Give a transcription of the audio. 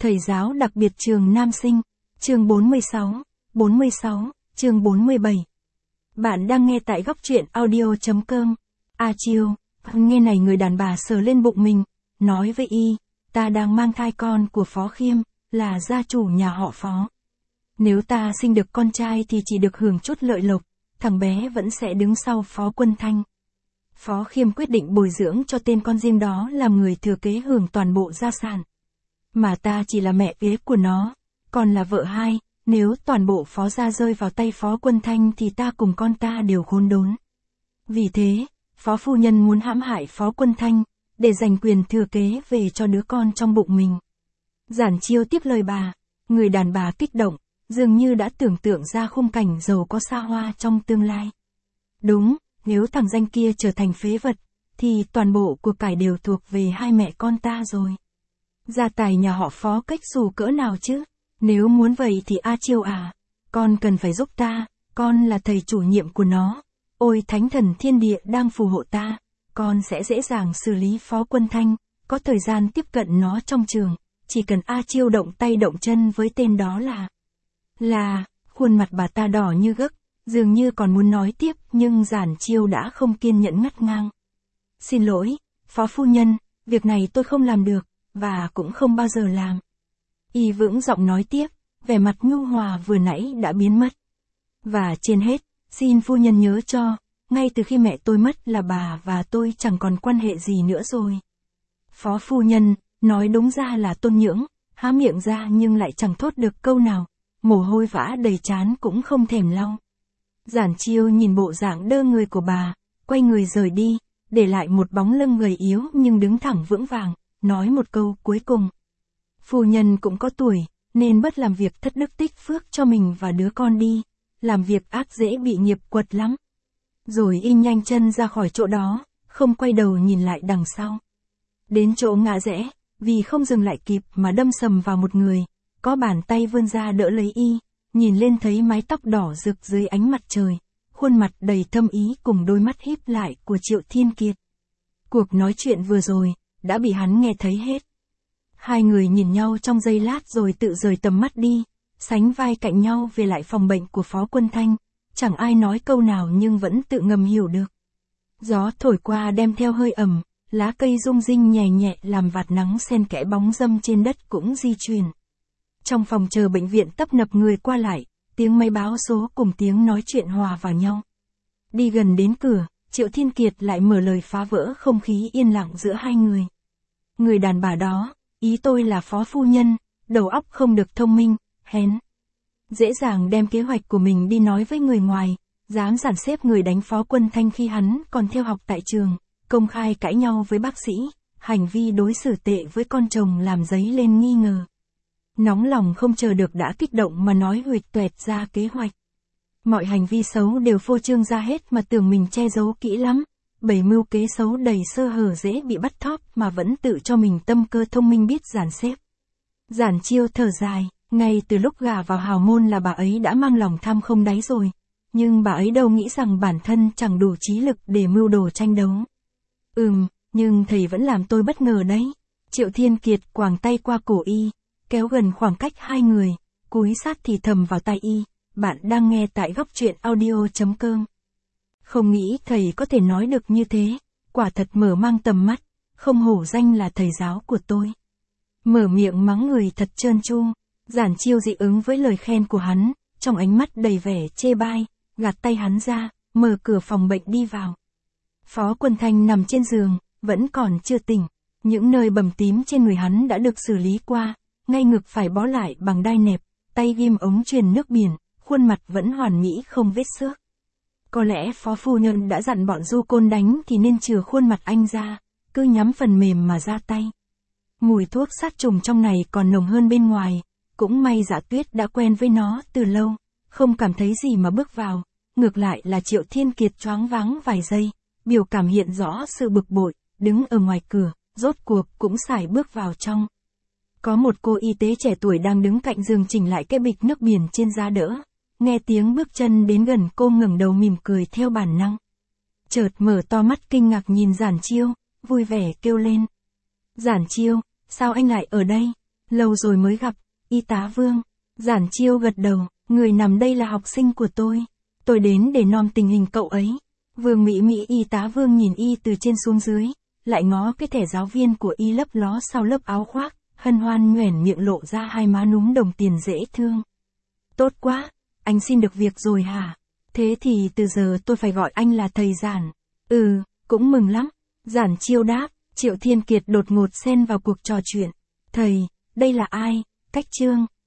Thầy giáo đặc biệt trường Nam Sinh, chương 46, chương 47. Bạn đang nghe tại góc truyện audio.com. A Chiêu, nghe này người đàn bà sờ lên bụng mình, nói với y, ta đang mang thai con của Phó Khiêm, là gia chủ nhà họ Phó. Nếu ta sinh được con trai thì chỉ được hưởng chút lợi lộc, thằng bé vẫn sẽ đứng sau Phó Quân Thanh. Phó Khiêm quyết định bồi dưỡng cho tên con riêng đó làm người thừa kế hưởng toàn bộ gia sản. Mà ta chỉ là mẹ kế của nó, còn là vợ hai, nếu toàn bộ Phó gia rơi vào tay Phó Quân Thanh thì ta cùng con ta đều khốn đốn. Vì thế, Phó phu nhân muốn hãm hại Phó Quân Thanh, để giành quyền thừa kế về cho đứa con trong bụng mình. Giản Chiêu tiếp lời bà, người đàn bà kích động, dường như đã tưởng tượng ra khung cảnh giàu có xa hoa trong tương lai. Đúng, nếu thằng danh kia trở thành phế vật, thì toàn bộ của cải đều thuộc về hai mẹ con ta rồi. Gia tài nhà họ Phó cách xù cỡ nào chứ? Nếu muốn vậy thì A Chiêu à, con cần phải giúp ta, con là thầy chủ nhiệm của nó. Ôi thánh thần thiên địa đang phù hộ ta, con sẽ dễ dàng xử lý Phó Quân Thanh, có thời gian tiếp cận nó trong trường, chỉ cần A Chiêu động tay động chân với tên đó là, khuôn mặt bà ta đỏ như gấc, dường như còn muốn nói tiếp nhưng Giản Chiêu đã không kiên nhẫn ngắt ngang. Xin lỗi, Phó phu nhân, việc này tôi không làm được, và cũng không bao giờ làm. Y vững giọng nói tiếp, vẻ mặt nhu hòa vừa nãy đã biến mất. Và trên hết, xin phu nhân nhớ cho, ngay từ khi mẹ tôi mất là bà và tôi chẳng còn quan hệ gì nữa rồi. Phó phu nhân, nói đúng ra là tôn nhưỡng, há miệng ra nhưng lại chẳng thốt được câu nào, mồ hôi vã đầy trán cũng không thèm lau. Giản Chiêu nhìn bộ dạng đơ người của bà, quay người rời đi, để lại một bóng lưng gầy yếu nhưng đứng thẳng vững vàng, nói một câu cuối cùng. Phu nhân cũng có tuổi, nên bớt làm việc thất đức tích phước cho mình và đứa con đi, làm việc ác dễ bị nghiệp quật lắm. Rồi y nhanh chân ra khỏi chỗ đó, không quay đầu nhìn lại đằng sau. Đến chỗ ngã rẽ, vì không dừng lại kịp mà đâm sầm vào một người, có bàn tay vươn ra đỡ lấy y, nhìn lên thấy mái tóc đỏ rực dưới ánh mặt trời, khuôn mặt đầy thâm ý cùng đôi mắt híp lại của Triệu Thiên Kiệt. Cuộc nói chuyện vừa rồi, đã bị hắn nghe thấy hết. Hai người nhìn nhau trong giây lát rồi tự rời tầm mắt đi, sánh vai cạnh nhau về lại phòng bệnh của Phó Quân Thanh, chẳng ai nói câu nào nhưng vẫn tự ngầm hiểu được. Gió thổi qua đem theo hơi ẩm, lá cây rung rinh nhẹ nhẹ làm vạt nắng xen kẽ bóng râm trên đất cũng di chuyển. Trong phòng chờ bệnh viện tấp nập người qua lại, tiếng máy báo số cùng tiếng nói chuyện hòa vào nhau. Đi gần đến cửa, Triệu Thiên Kiệt lại mở lời phá vỡ không khí yên lặng giữa hai người. Người đàn bà đó, ý tôi là Phó phu nhân, đầu óc không được thông minh, hén. Dễ dàng đem kế hoạch của mình đi nói với người ngoài, dám dàn xếp người đánh Phó Quân Thanh khi hắn còn theo học tại trường, công khai cãi nhau với bác sĩ, hành vi đối xử tệ với con chồng làm dấy lên nghi ngờ. Nóng lòng không chờ được đã kích động mà nói huỵch toẹt ra kế hoạch. Mọi hành vi xấu đều phô trương ra hết mà tưởng mình che giấu kỹ lắm, bày mưu kế xấu đầy sơ hở dễ bị bắt thóp mà vẫn tự cho mình tâm cơ thông minh biết dàn xếp. Giản Chiêu thở dài, ngay từ lúc gả vào hào môn là bà ấy đã mang lòng tham không đáy rồi, nhưng bà ấy đâu nghĩ rằng bản thân chẳng đủ trí lực để mưu đồ tranh đấu. Nhưng thầy vẫn làm tôi bất ngờ đấy. Triệu Thiên Kiệt quàng tay qua cổ y, kéo gần khoảng cách hai người, cúi sát thì thầm vào tai y, bạn đang nghe tại góc truyện audio.com. Không nghĩ thầy có thể nói được như thế, quả thật mở mang tầm mắt, không hổ danh là thầy giáo của tôi. Mở miệng mắng người thật trơn tru, Giản Chiêu dị ứng với lời khen của hắn, trong ánh mắt đầy vẻ chê bai, gạt tay hắn ra, mở cửa phòng bệnh đi vào. Phó Quân Thanh nằm trên giường, vẫn còn chưa tỉnh, những nơi bầm tím trên người hắn đã được xử lý qua, ngay ngực phải bó lại bằng đai nẹp, tay ghim ống truyền nước biển, khuôn mặt vẫn hoàn mỹ không vết xước. Có lẽ Phó phu nhân đã dặn bọn du côn đánh thì nên chừa khuôn mặt anh ra, cứ nhắm phần mềm mà ra tay. Mùi thuốc sát trùng trong này còn nồng hơn bên ngoài, cũng may Dạ Tuyết đã quen với nó từ lâu, không cảm thấy gì mà bước vào, ngược lại là Triệu Thiên Kiệt choáng váng vài giây, biểu cảm hiện rõ sự bực bội, đứng ở ngoài cửa, rốt cuộc cũng sải bước vào trong. Có một cô y tế trẻ tuổi đang đứng cạnh giường chỉnh lại cái bịch nước biển trên giá đỡ. Nghe tiếng bước chân đến gần cô ngẩng đầu mỉm cười theo bản năng. Chợt mở to mắt kinh ngạc nhìn Giản Chiêu, vui vẻ kêu lên. Giản Chiêu, sao anh lại ở đây? Lâu rồi mới gặp, y tá Vương. Giản Chiêu gật đầu, người nằm đây là học sinh của tôi. Tôi đến để nom tình hình cậu ấy. Vương Mỹ Mỹ y tá Vương nhìn y từ trên xuống dưới, lại ngó cái thẻ giáo viên của y lấp ló sau lớp áo khoác, hân hoan nhoẻn miệng lộ ra hai má núm đồng tiền dễ thương. Tốt quá, anh xin được việc rồi hả? Thế thì từ giờ tôi phải gọi anh là thầy Giản. Ừ, cũng mừng lắm. Giản Chiêu đáp. Triệu Thiên Kiệt đột ngột xen vào cuộc trò chuyện. Thầy, đây là ai? Cách Trương.